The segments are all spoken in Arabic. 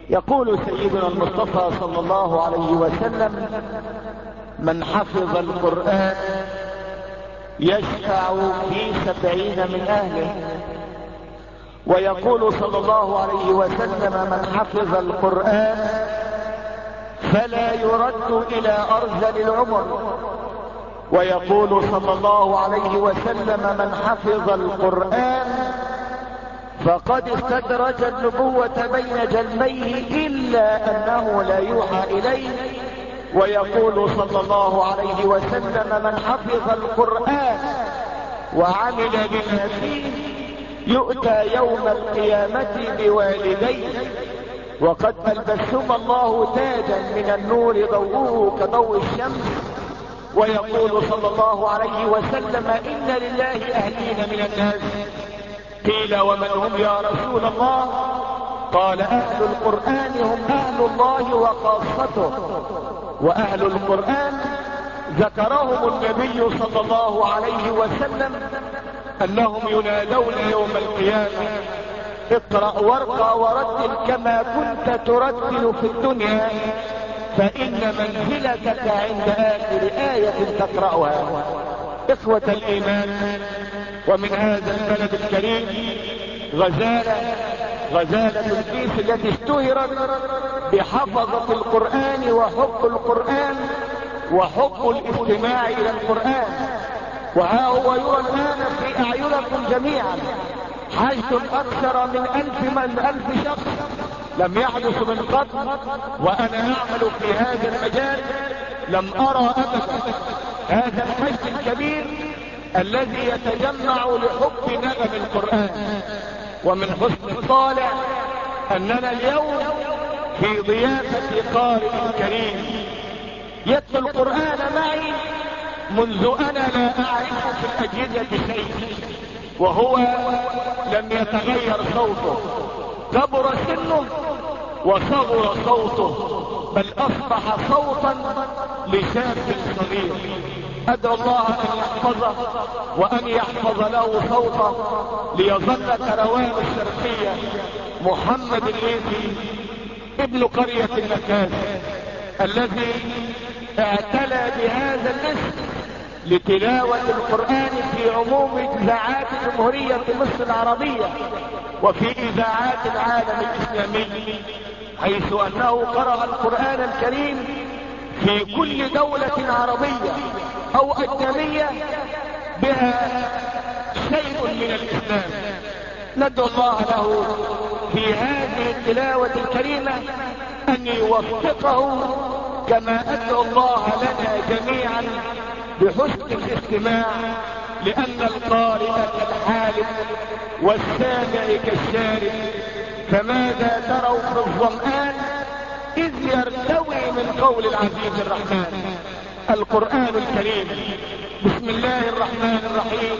يقول سيدنا المصطفى صلى الله عليه وسلم: من حفظ القرآن يشفع في 70 من أهله. ويقول صلى الله عليه وسلم: من حفظ القرآن فلا يرد إلى أرذل العمر. ويقول صلى الله عليه وسلم: من حفظ القرآن فقد استدرج النبوة بين جنبيه إلا أنه لا يوحى إليه. ويقول صلى الله عليه وسلم: من حفظ القرآن وعمل بما فيه يؤتى يوم القيامة بوالديه وقد ألبسهما الله تاجا من النور ضوءه كضوء الشمس. ويقول صلى الله عليه وسلم: إن لله أهلين من الناس. قيل: ومن هم يا رسول الله؟ قال: أهل القرآن هم أهل الله وخاصته. وأهل القرآن ذكرهم النبي صلى الله عليه وسلم أنهم ينادون يوم القيامة: اقرأ وارقى ورتل كما كنت ترتل في الدنيا فإن منزلتك عند آخر آية تقرأها. إخوة الإيمان، ومن هذا البلد الكريم غزالة الكيس التي اشتهرت بحفظة القرآن وحب القرآن وحب الاستماع إلى القرآن. وها هو يرى الآن في أعينكم جميعا حشد أكثر من 1000 شخص لم يحدث من قبل. وأنا أعمل في هذا المجال لم أرى أبدا هذا الحشد الكبير الذي يتجمع لحب نغم القرآن. ومن حسن الطالع أننا اليوم في ضيافة قارئ كريم يتلو القرآن معي منذ أنا لا أعرف في الأجهزة شيء، وهو لم يتغير صوته، كبر سنه وصغر صوته، بل أصبح صوتا لشاب صغير. أدعو الله أن يحفظه وأن يحفظ له صوته ليظل كروان الشرقية محمد الليثي ابن قرية النكاس الذي اعتلى بهذا الاسم لتلاوة القرآن في عموم إذاعات جمهورية مصر العربية وفي إذاعات العالم الإسلامي، حيث أنه قرأ القرآن الكريم في كل دولة عربية أو أجنبية بها شيء من الإسلام. ندعو الله له في هذه التلاوة الكريمة أن يوفقه، كما أدعو الله لنا جميعا بحسن الاستماع، لأن القارئ كالحالف والسامع كالشارب. فماذا تروا في الظمآن إذ يرتوي من قول العزيز الرحمن القرآن الكريم. بسم الله الرحمن الرحيم: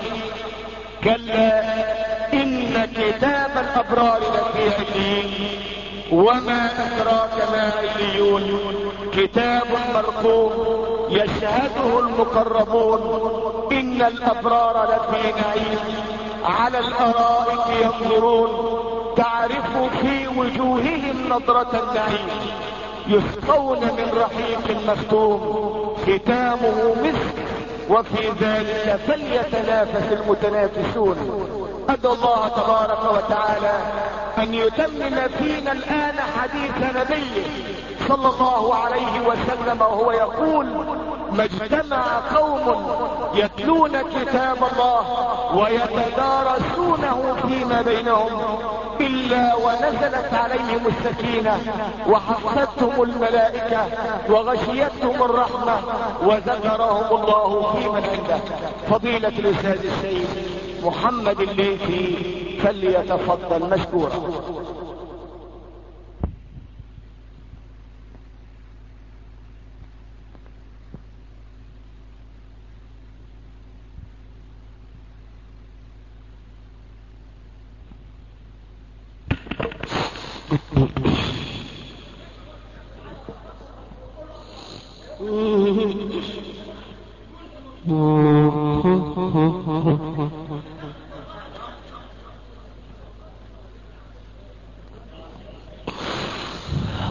كلا إن كتاب الأبرار لفي عليين وما أدراك ما عليون كتاب مرقوم يشهده المقربون إن الأبرار لفي نعيم على الأرائك ينظرون تعرف في وجوههم نضرة النعيم يسقون من رحيق مختوم ختامه مسك وفي ذلك فليتنافس المتنافسون. أدعو الله تبارك وتعالى أن يتمم فينا الآن حديث نبيه صلى الله عليه وسلم وهو يقول: ما اجتمع قوم يتلون كتاب الله ويتدارسونه فيما بينهم إلا ونزلت عليهم السكينة وحفتهم الملائكة وغشيتهم الرحمة وذكرهم الله في من عنده. فضيلة الأستاذ السيد محمد الليثي فليتفضل مشكورا.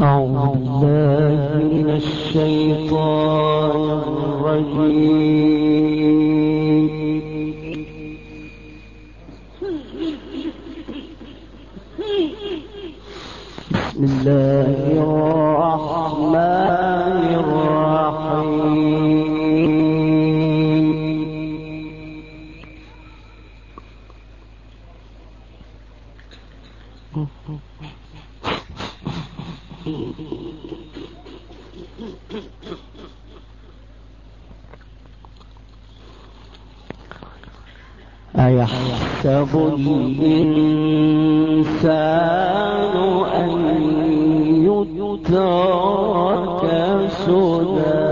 أعوذ بالله من الشيطان الرجيم. بسم الله الرحمن الرحيم. أيحسب الإنسان أن يترك سدى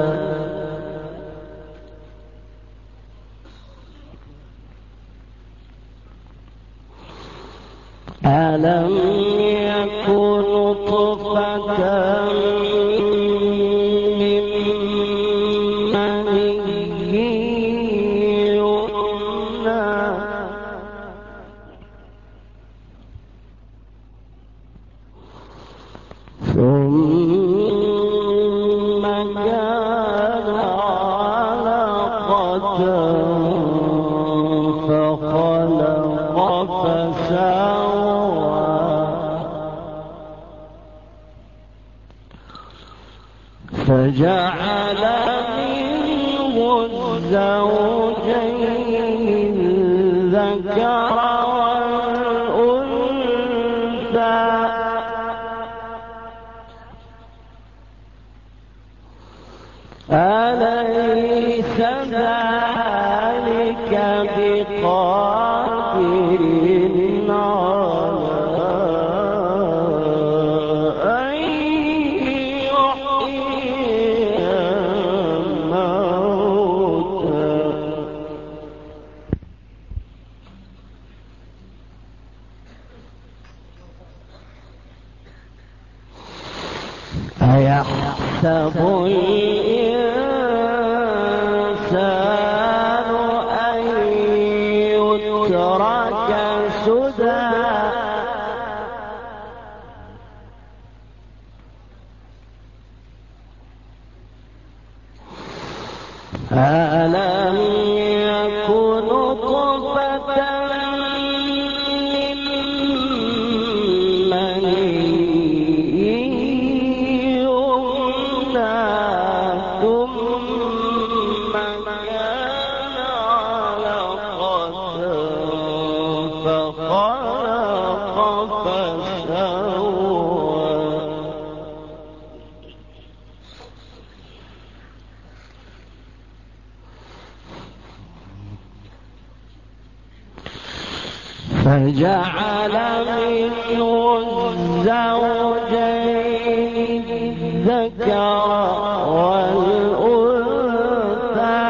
ألم يكن نطفة من مني يمنى ثم كان علقة فخلق فسوى فجعل منه الزوجين الذكر والأنثى أليس ذلك بقادر على أن يحيي الموتى أيحسب الإنسان أن يترك سدى ألم يكن نطفة من مني يمنى ثم كان علقة فخلق فسوى فجعل منه الزوجين الذكر والأنثى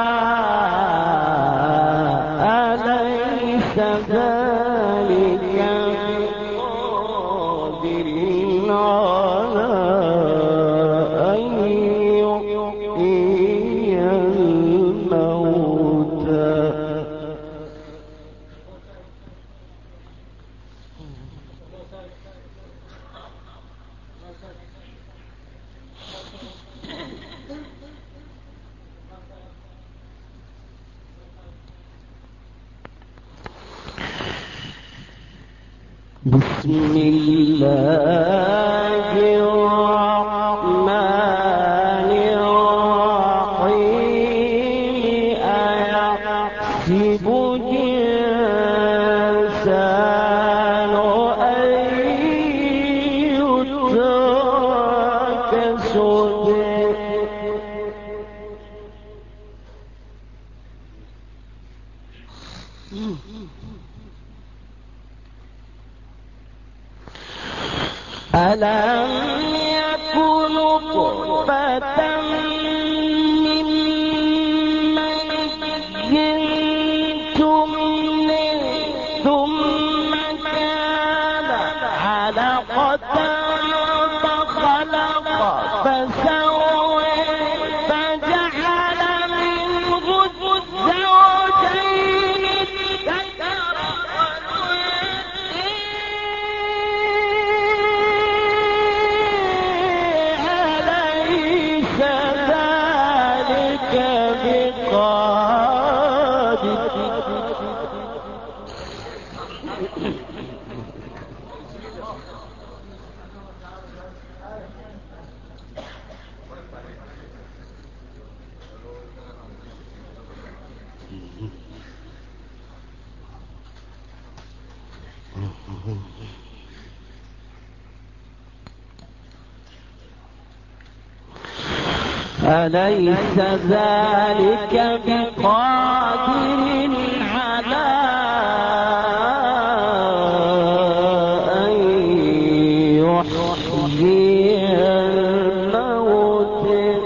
أليس ذلك بقادر على أن يحيي الموتى بسم الله الرحمن الرحيم. أيحسب الإنسان أن يترك سدى ألم يكن نطفة من مني تمنى ثم كان علقة فخلق فسوى فجعل منه الزوجين الذكر والأنثى أليس ذلك بقادر على أن يحيي الموت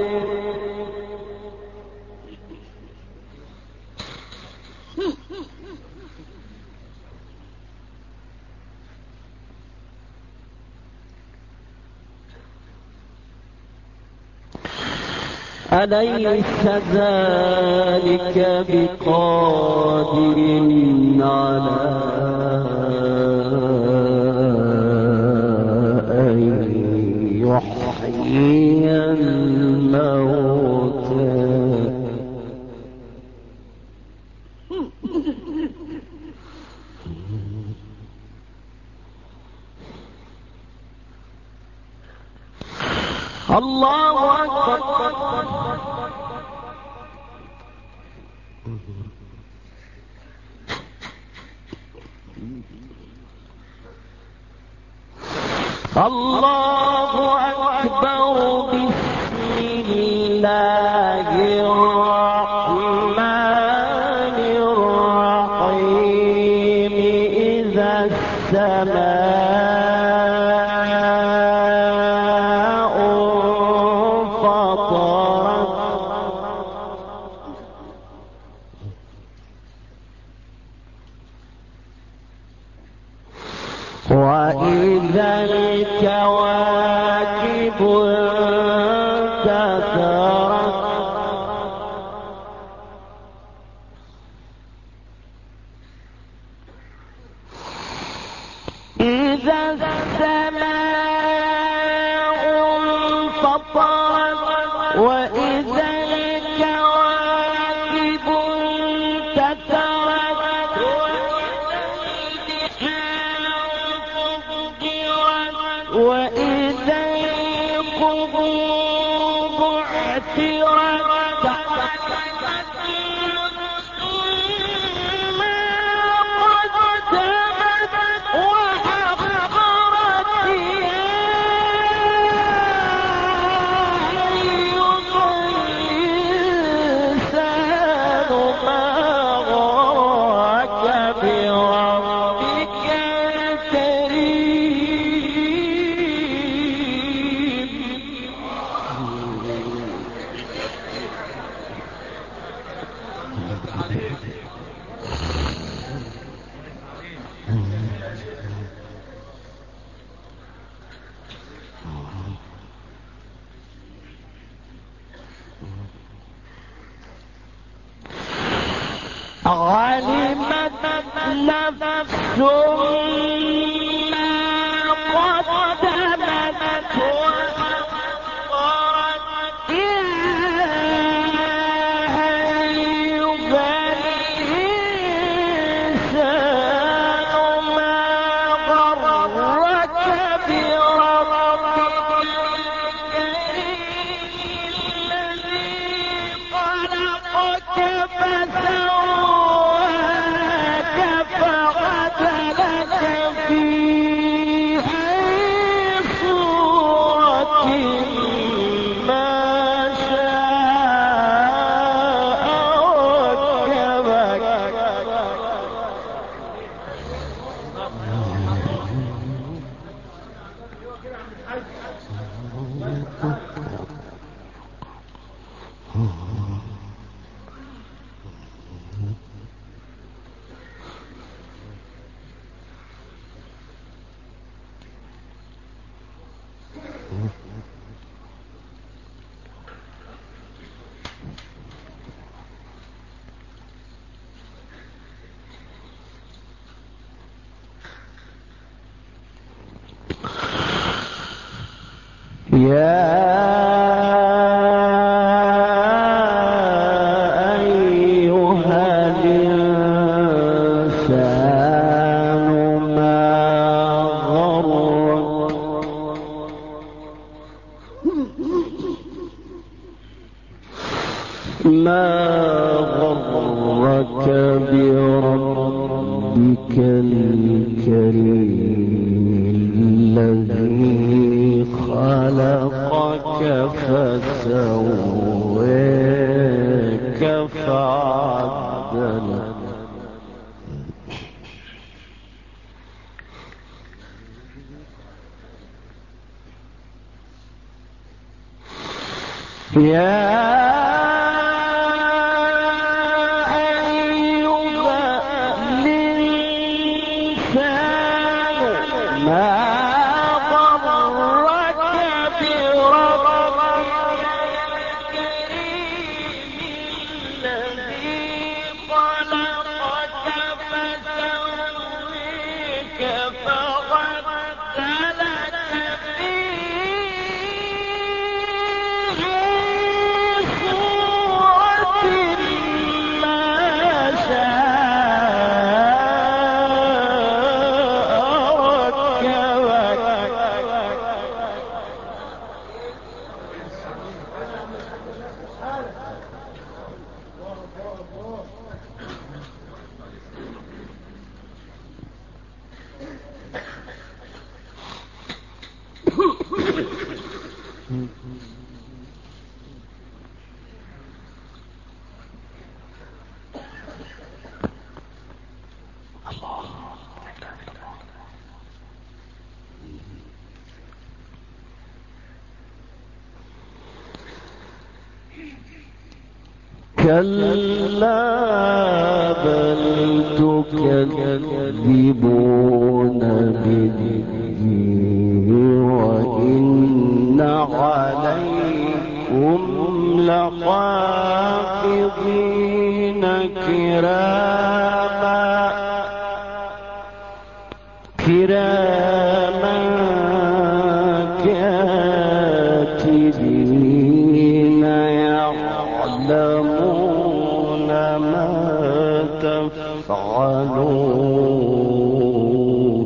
أليس ذلك بقادر على أن يحيي الموت الله أكبر الله أكبر بسم الله الرحمن الرحيم إذا السماء انفطرت وإذا الكواكب انتثرت إذا السماء انفطرت وإذا الكواكب انتثرت وإذا القبور بعثرت ما قدمت وأخرت يا أيها الإنسان ما غرك بربك الكريم علمت نفس ما قدمت وأخرت يا أيها الإنسان ما غرك بربك الكريم الذي خلقك فسواك فعدلك في أي صورة ما شاء ركبك يا أيها الإنسان ما غرك بربك الكريم الذي خلقك فسواك فعدلك. يا كلا بل تكذبون بالدين وإن عليكم لحافظين كراما كاتبين يعلمون ما تفعلون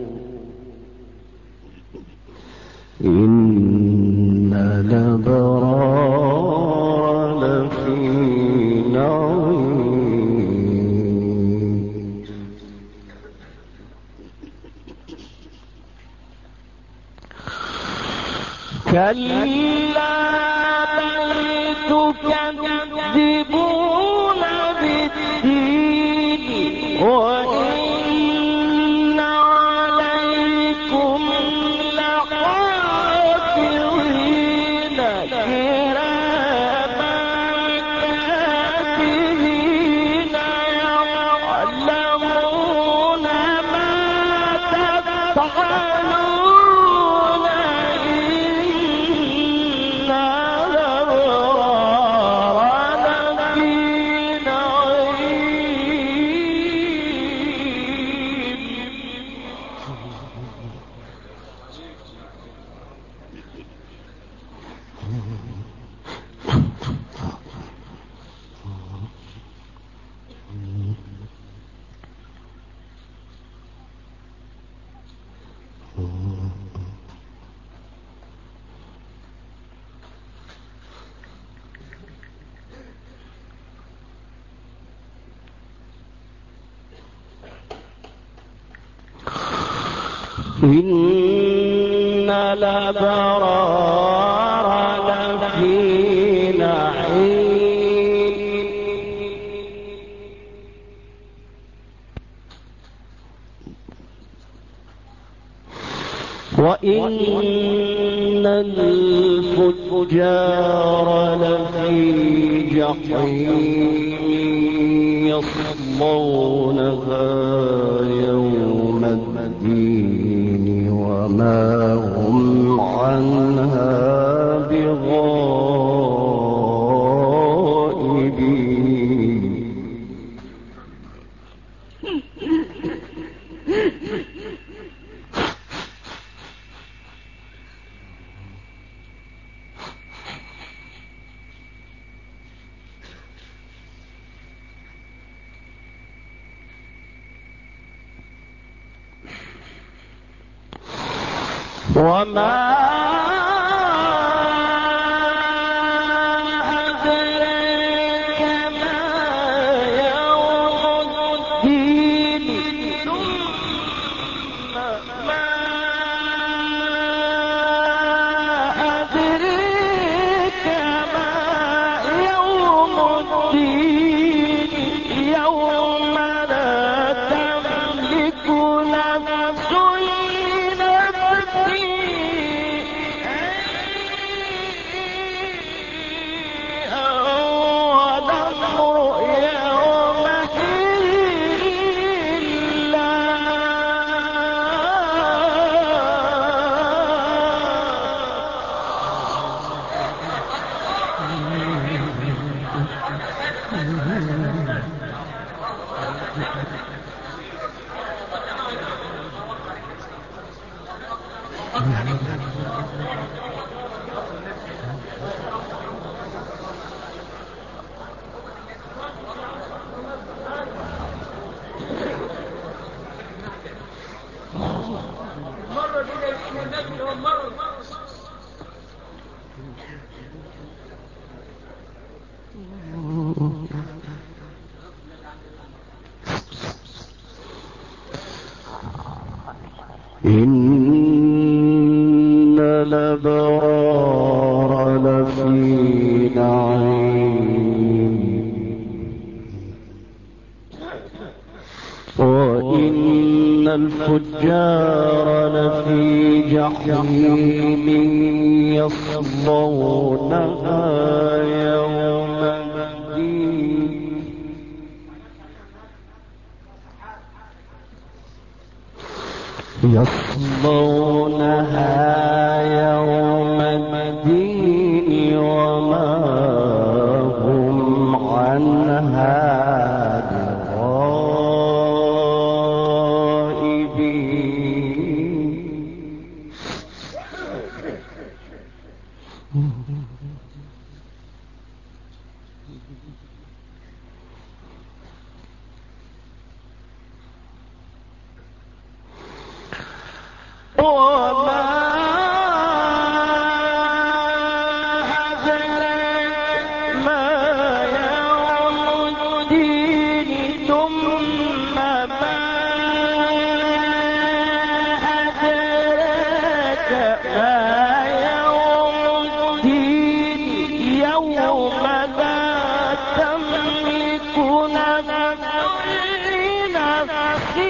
إن الأبرار لفي نعيم كلا بل تكذبون بالدين وإن عليكم لحافظين كراما كاتبين يعلمون ما تفعلون إن الأبرار لفي إن الأبرار لفي نعيم وإن الفجار لفي جحيم يصلونها يوم الدين وما هم عنها بغائبين وما أدريك ما يوم الدين ثم ما أدريك إن الأبرار لفي نعيم وإن الفجار لفي جحيم يصلونها يوم الدين وما هم عنها بغائبين وما أدراك ما يوم الدين ثم ما أدراك ما يوم الدين يوم لا تملك نفس لنفس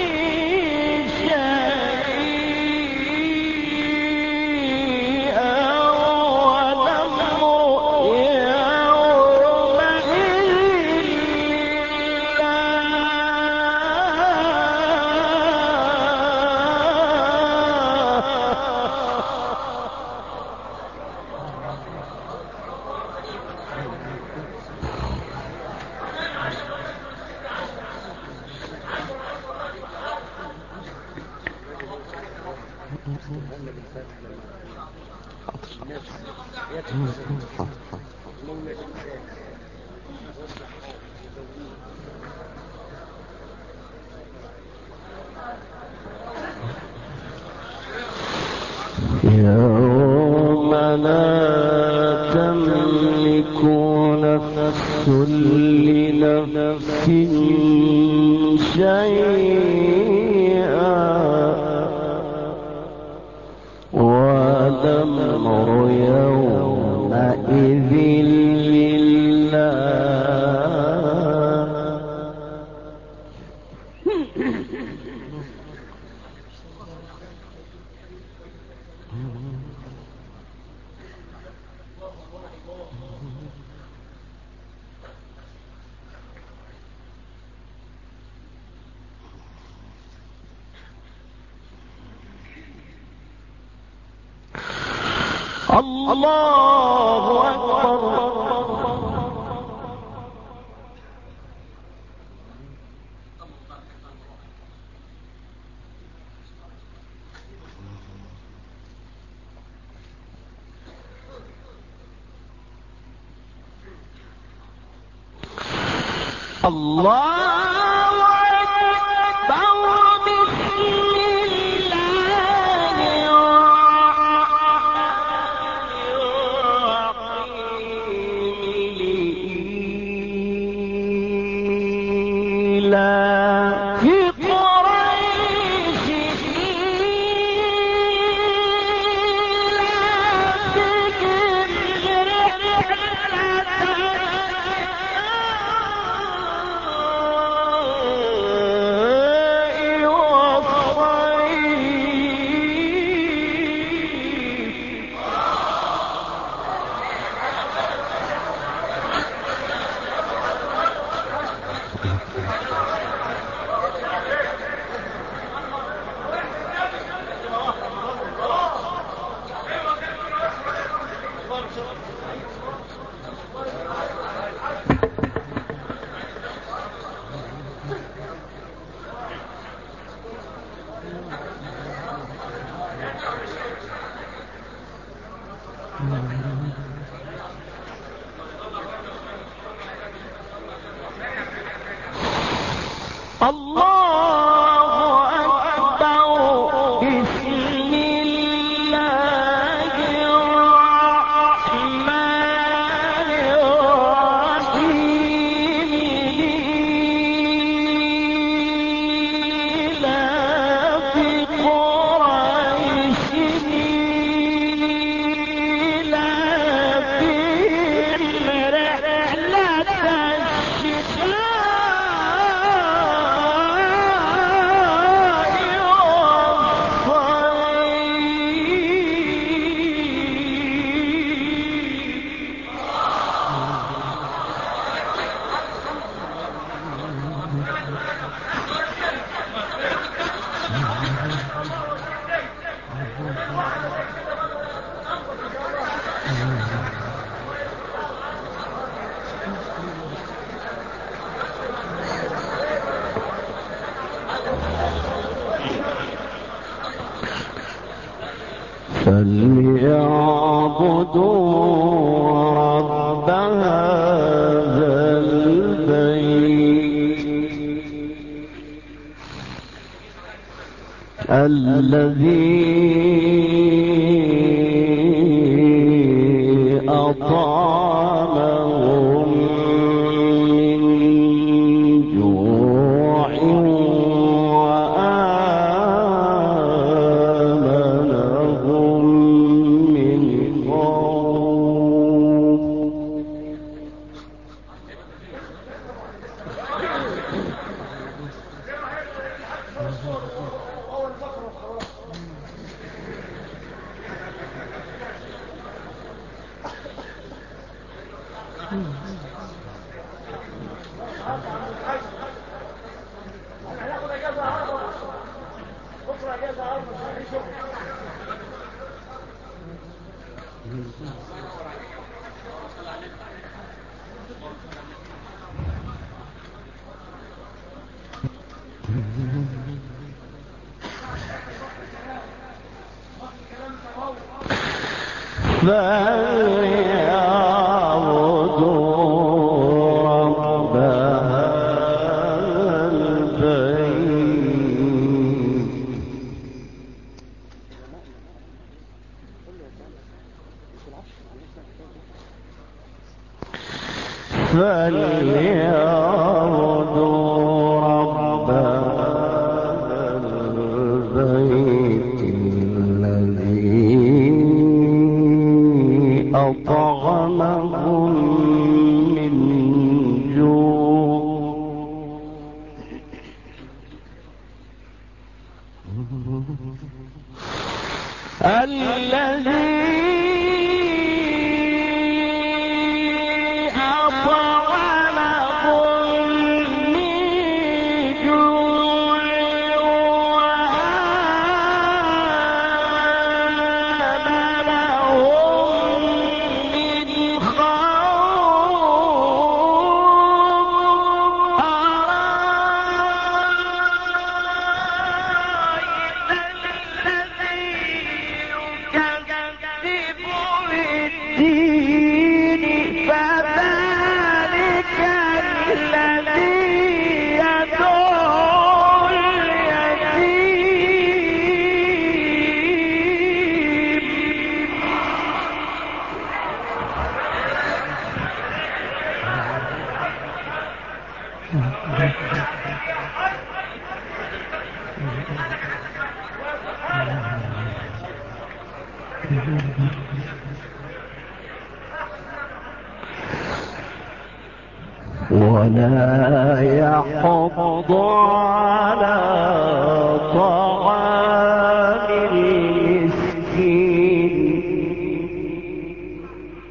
يوم لا تملك نفس لنفس شيئا والأمر يومئذ لله الله أكبر الله أكبر بسم الله الرحمن الرحيم في قريش إيلافهم رحلة رب هذا البيت الذي أطعمهم من جوع وآمنهم من خوف. فليعبدوا رب هذا البيت فليعبدوا رب هذا البيت الذي أطعمهم من جوع الذي ولا يحض على طعام المسكين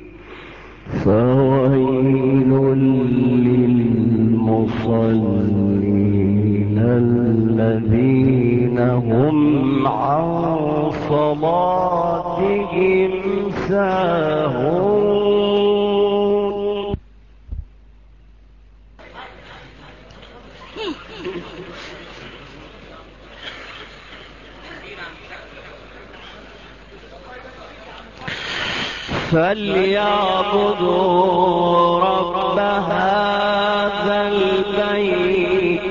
فويل للمصلين الذين هم عن صلاتهم ساهون. فليعبدوا رب هذا البيت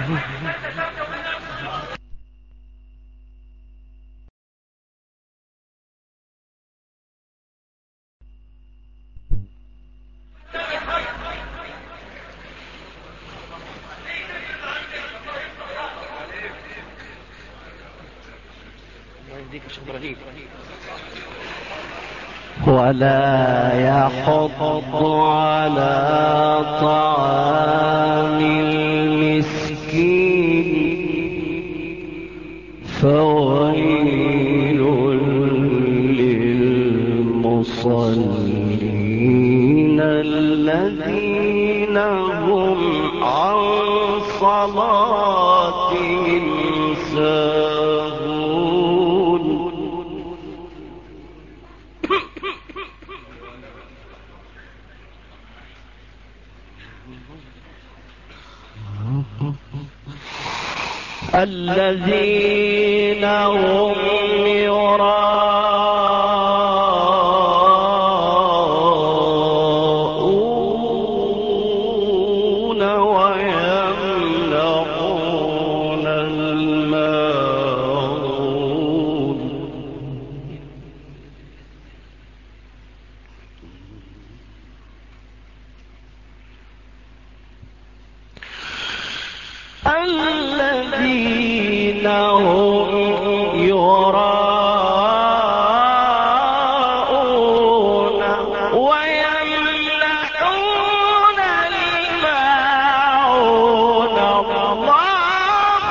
ولا يحض على طعام المسكين فويل للمصلين الذين هم عن صلاتهم ساهون. الذين هم يراءون ويمنعون الماعون. الذين هم يراءون ويمنعون الماعون. الله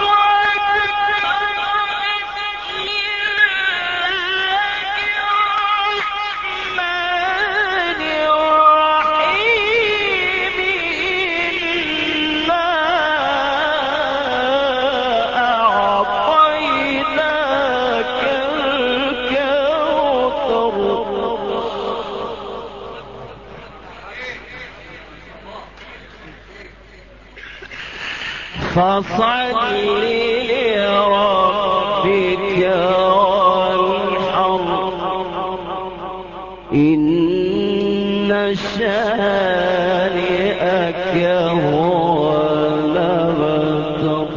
بسم الله الرحمن الرحيم. إنا أعطيناك الكوثر فصل لربك وانحر إن شانئك هو الأبتر.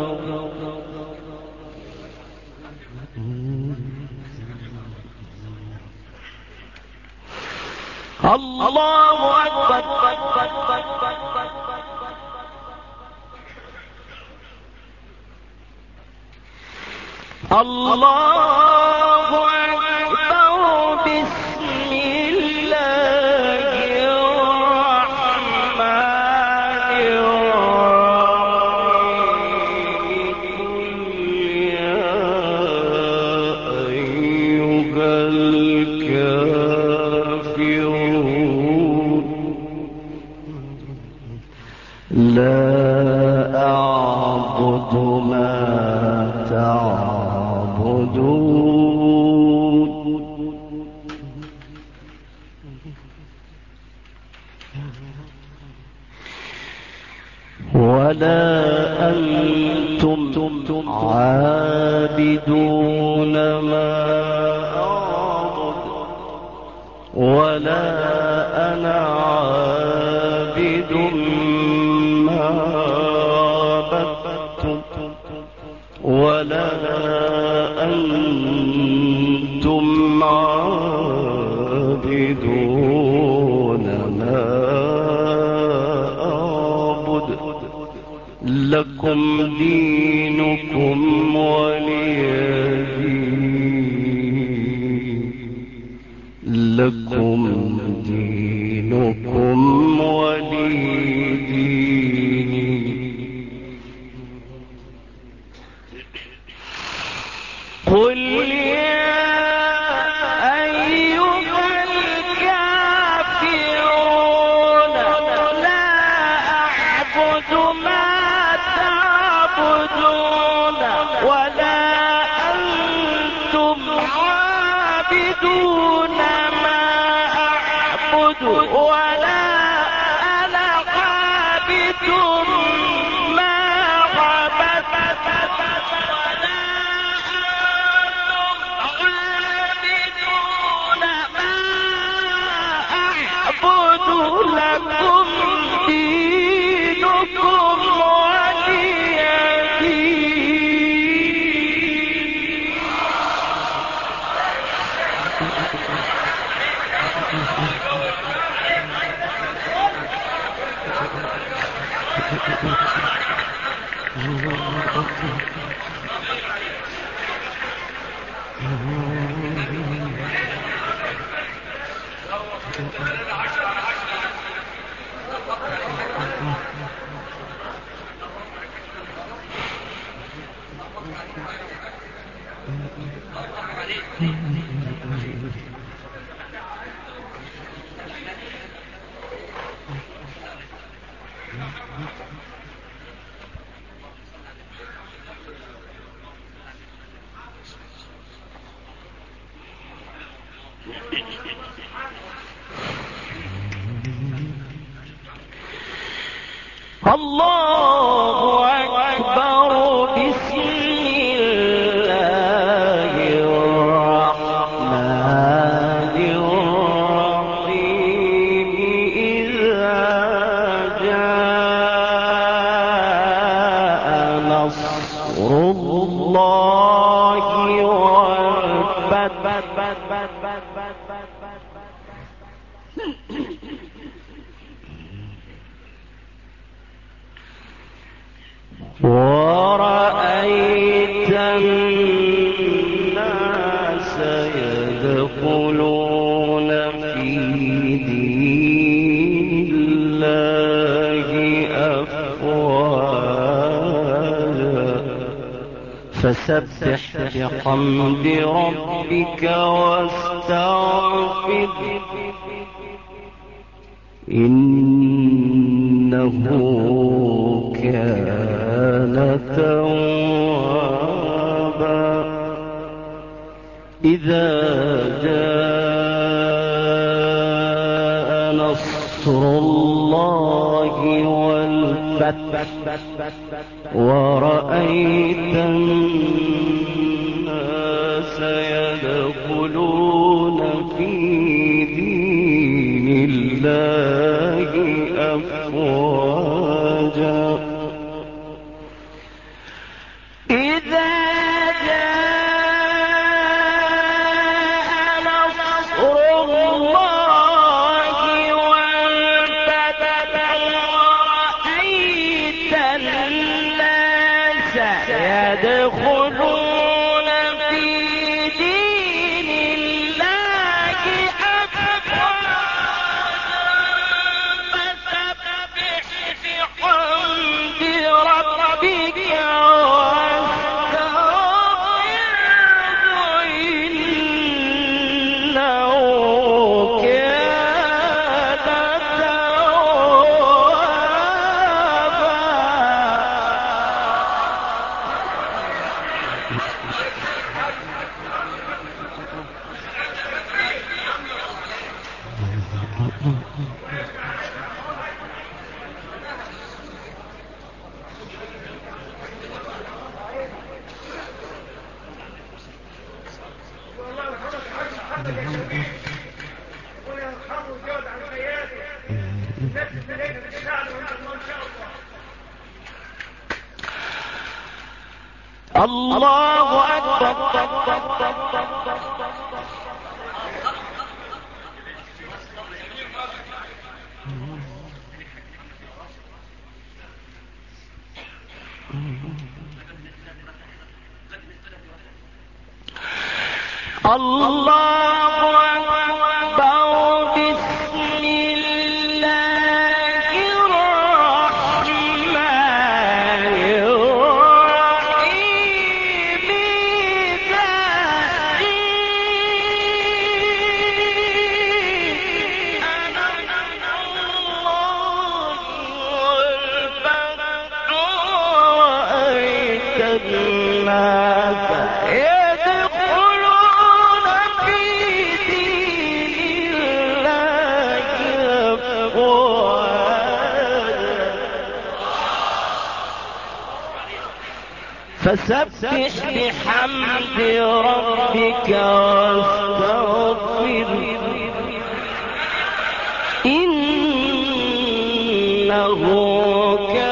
الله أكبر. الله أكبر. بسم الله الرحمن الرحيم. يا أيها الكافرون لا أعبد ما تعبدون ولا أنتم عابدون ما أعبد ولا أنا عابد ما عبدتم ولا أنتم عابدون ما أعبد لكم دينكم ولي دين. لكم دينكم ولي دين. قل يا أيها الكافرون لا أعبد ما تعبدون ولا أنتم عابدون ما أعبد ولا أنا عابد ما عبدتم لكم دينكم ولي الله أكبر. بسم الله الرحمن الرحيم. إذا جاء نصر الله والفتح ورأيت الناس يدخلون في دين الله أفواجا فسبح بحمد ربك واستغفر إنه كان توابا. إذا جاء نصر الله والفتح ورأيت الناس يدخلون في دين الله أفواجا إذا جاء نصر الله والفتح ورأيت الناس يدخلون في دين الله أفواجا فسبح بحمد ربك الله أكبر. الله أكبر. بسم الله الرحمن الرحيم. إذا فسبح بحمد ربك واستغفر إنه كان